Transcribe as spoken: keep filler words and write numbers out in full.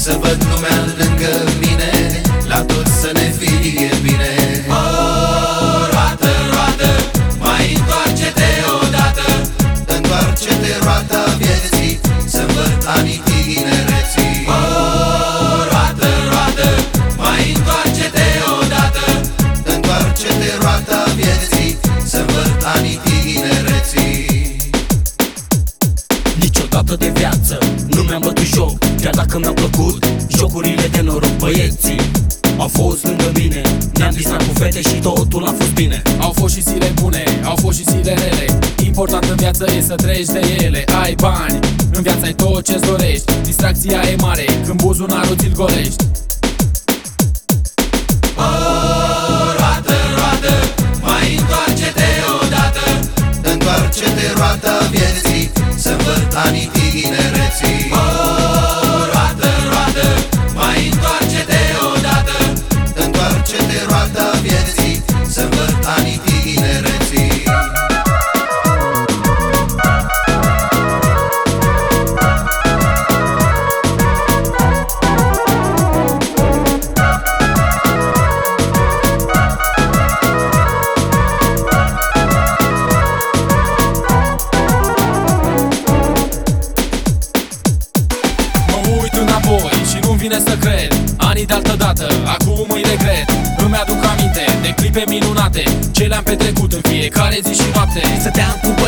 să văd lumea lângă mine, la toți să ne fie bine. O, roată, roată, mai întoarce-te odată, întoarce-te roata vieții, să văd anii tinereții. O, roată, roată, mai întoarce-te odată, întoarce-te roata vieții, să văd anii tinereții. Niciodată de viață nu mi-am bătut joc, chiar dacă mi-au plăcut jocurile de noroc. Băieții au fost lângă mine, ne-am distrat cu fete și totul a fost bine. Au fost și zile bune, au fost și zile rele, important în viață e să treci de ele. Ai bani, în viață ai tot ce-ți dorești, distracția e mare când buzunarul ți-l golești. O, roată, roată, mai întoarce-te odată, întoarce-te roata vieții, să văd anii tinereții. O, roată, roată, mai întoarce-te odată, întoarce-te roata vieții, să văd anii tinereții. Vine să cred, anii de-altă dată, acum îi regret. Îmi aduc aminte de clipe minunate ce le-am petrecut în fiecare zi și noapte. Stăteam cu